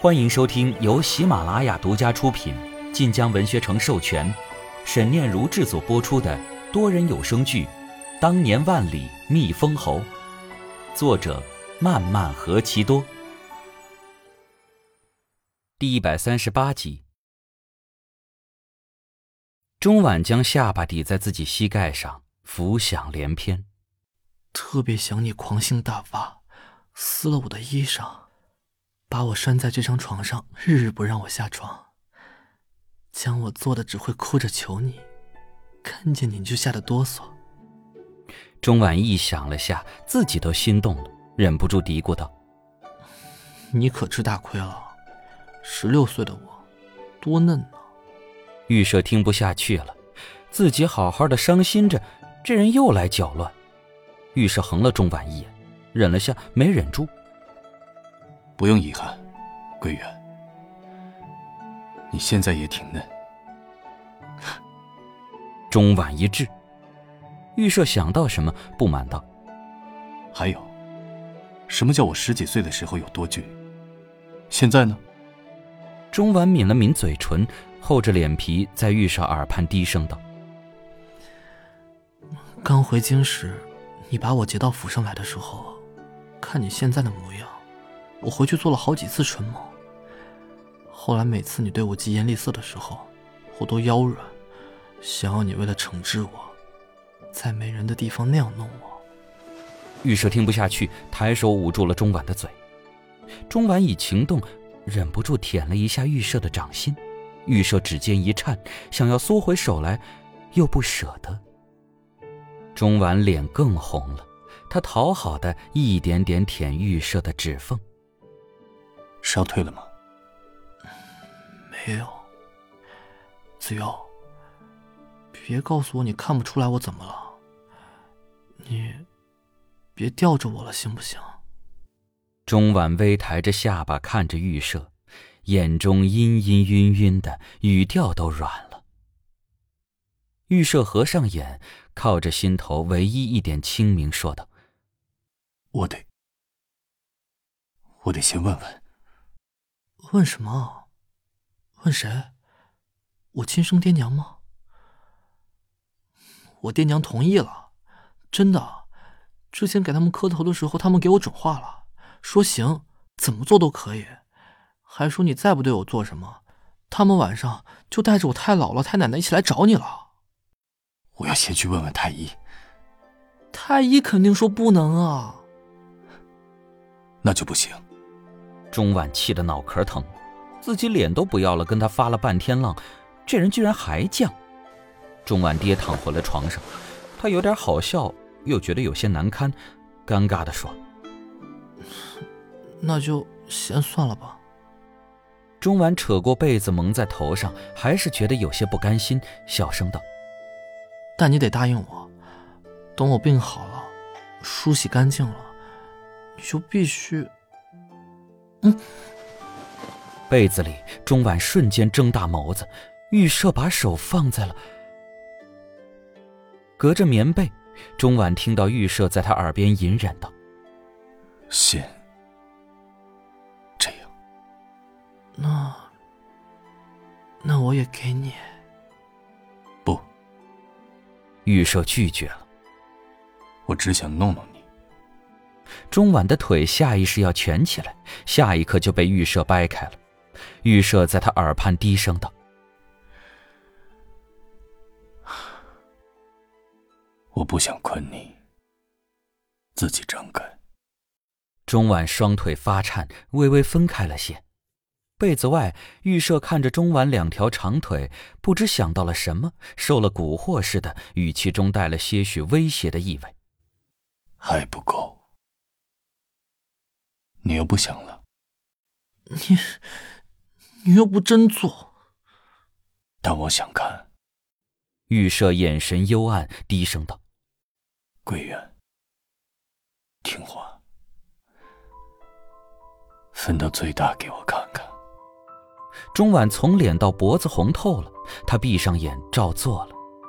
欢迎收听由喜马拉雅独家出品、晋江文学城授权、沈念如制作播出的多人有声剧《当年万里觅封侯》，作者漫漫何其多。第138集。钟婉将下巴抵在自己膝盖上，浮想联翩。 特别想你狂性大发，撕了我的衣裳，把我拴在这张床上，日日不让我下床，将我做的只会哭着求你，看见你就吓得哆嗦。 钟婉意想了下，自己都心动了，忍不住嘀咕道： 你可吃大亏了，16岁的我多嫩呢。 玉舍听不下去了，自己好好的伤心着，这人又来搅乱。玉舍横了钟婉一眼，忍了下，没忍住： 不用遗憾，桂圆，你现在也挺嫩。 钟婉一滞，玉舍想到什么，不满道： 还有，什么叫我10几岁的时候有多倔？现在呢？ 钟婉抿了抿嘴唇，厚着脸皮在玉舍耳畔低声道： 刚回京时，你把我接到府上来的时候，看你现在的模样，我回去做了好几次春梦。后来每次你对我疾言厉色的时候，我都腰软，想要你为了惩治我，在没人的地方那样弄我。 玉舍听不下去，抬手捂住了钟婉的嘴。钟婉已情动，忍不住舔了一下玉舍的掌心。玉舍指尖一颤，想要缩回手来，又不舍得。钟婉脸更红了，她讨好的一点点舔玉舍的指缝。 烧退了吗？ 没有。子悠，别告诉我你看不出来我怎么了，你别吊着我了行不行？ 钟婉微抬着下巴看着玉舍，眼中阴阴晕晕的，语调都软了。玉舍合上眼，靠着心头唯一一点清明说道： 我得先问问。 问什么？问谁？我亲生爹娘吗？我爹娘同意了，真的。之前给他们磕头的时候，他们给我准话了，说行，怎么做都可以，还说你再不对我做什么，他们晚上就带着我太姥姥太奶奶一起来找你了。 我要先去问问太医。 太医肯定说不能啊。 那就不行。 钟婉气得脑壳疼，自己脸都不要了，跟他发了半天浪，这人居然还犟。钟婉跌躺回了床上，他有点好笑，又觉得有些难堪，尴尬地说： 那就先算了吧。 钟婉扯过被子蒙在头上，还是觉得有些不甘心，小声道： 但你得答应我，等我病好了，梳洗干净了，你就必须…… 被子里，钟婉瞬间睁大眸子，玉舍把手放在了隔着棉被。钟婉听到玉舍在他耳边隐忍道： 先这样。 那我也给你。 不。 玉舍拒绝了。 我只想弄弄你。 钟婉的腿下意识要蜷起来，下一刻就被玉舍掰开了。玉舍在他耳畔低声道： 我不想困你，自己张开。 钟婉双腿发颤，微微分开了些。被子外，玉舍看着钟婉两条长腿，不知想到了什么，受了蛊惑似的，语气中带了些许威胁的意味。 还不够？你又不想了？ 你又不真做。 但我想看。 玉舍眼神幽暗，低声道： 桂圆，听话，分到最大给我看看。 钟婉从脸到脖子红透了，她闭上眼照做了。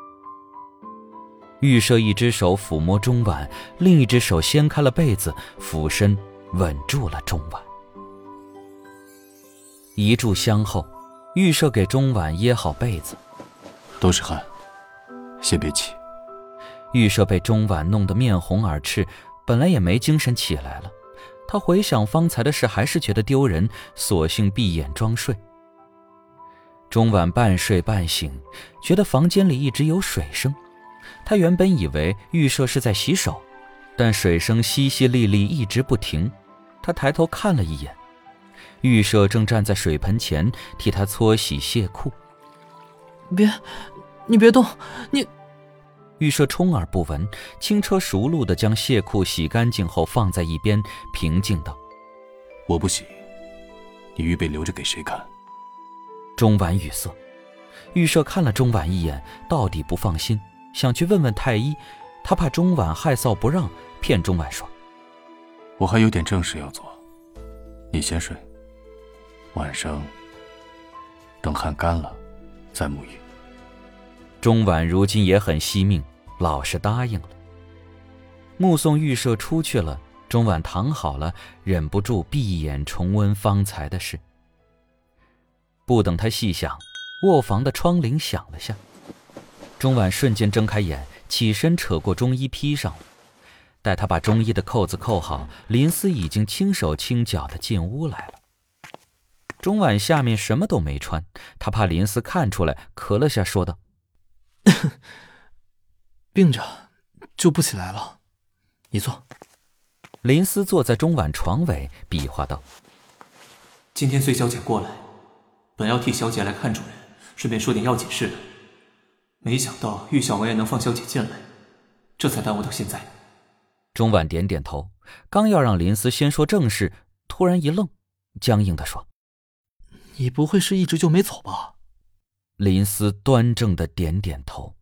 玉舍一只手抚摸钟婉，另一只手掀开了被子，俯身吻住了钟婉。 一炷香后，预设给钟婉掖好被子。 都是汗，先别起。 预设被钟婉弄得面红耳赤，本来也没精神起来了。他回想方才的事，还是觉得丢人，索性闭眼装睡。钟婉半睡半醒，觉得房间里一直有水声。他原本以为预设是在洗手，但水声淅淅沥沥一直不停。他抬头看了一眼，预设正站在水盆前替他搓洗卸裤。 你别动，你…… 预设充耳不闻，轻车熟路地将卸裤洗干净后放在一边，平静道：“ 我不洗，你预备留着给谁看？” 钟婉语塞。预设看了钟婉一眼，到底不放心，想去问问太医，他怕钟婉害臊不让，骗钟婉说：“ 我还有点正事要做，你先睡，晚上等汗干了再沐浴。” 钟婉如今也很惜命，老实答应了。目送预设出去了，钟婉躺好了，忍不住闭眼重温方才的事。不等他细想，卧房的窗铃响了下。钟婉瞬间睁开眼，起身扯过中衣披上了。待他把中衣的扣子扣好，林思已经轻手轻脚地进屋来了。钟婉下面什么都没穿，他怕林思看出来，咳了下说道：“ 病着就不起来了，你坐。” 林思坐在钟婉床尾，比划道：“ 今天随小姐过来，本要替小姐来看主人，顺便说点要紧事的，没想到玉小王爷能放小姐进来，这才耽误到现在。” 钟婉点点头，刚要让林思先说正事，突然一愣，僵硬地说：“ 你不会是一直就没走吧？” 林思端正地点点头：“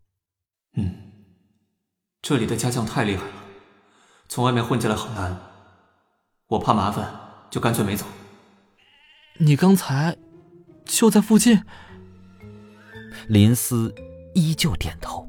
这里的家将太厉害了，从外面混进来好难，我怕麻烦，就干脆没走。” 你刚才就在附近？ 林思依旧点头。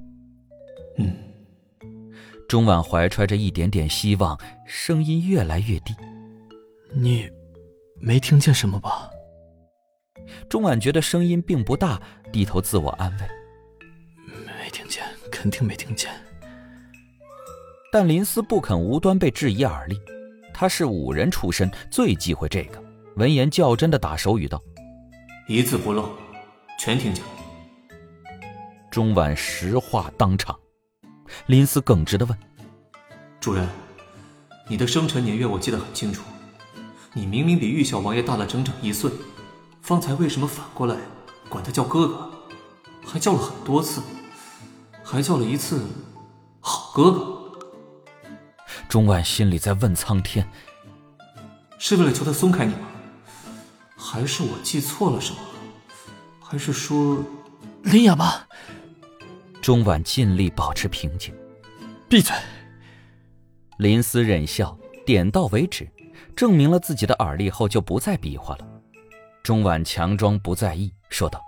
钟婉怀揣着一点点希望，声音越来越低：“ 你没听见什么吧？” 钟婉觉得声音并不大，低头自我安慰：“ 没听见，肯定没听见。” 但林思不肯无端被质疑耳力，他是武人出身，最忌讳这个。闻言较真地打手语道：“ 一字不漏，全听见了。” 钟婉实话当场。林思耿直地问：“ 主人，你的生辰年月我记得很清楚，你明明比玉小王爷大了整整1岁，方才为什么反过来管他叫哥哥，还叫了很多次，还叫了一次好哥哥？” 钟婉心里在问苍天： 是为了求他松开你吗？还是我记错了什么？还是说…… 林哑巴？ 钟婉尽力保持平静。 闭嘴！ 林思忍笑，点到为止，证明了自己的耳力后就不再比划了。钟婉强装不在意，说道：“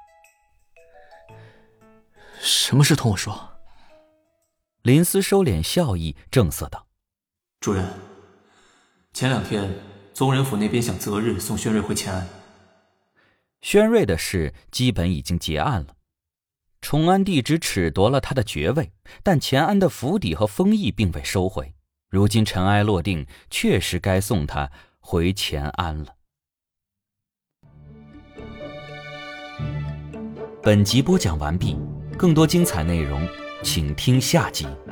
什么事同我说？” 林思收敛笑意，正色道：“ 主人，前2天宗人府那边想择日送轩瑞回乾安。 轩瑞的事基本已经结案了。崇安帝只褫夺了他的爵位，但乾安的府邸和封邑并未收回。如今尘埃落定，确实该送他回乾安了。本集播讲完毕，更多精彩内容请听下集。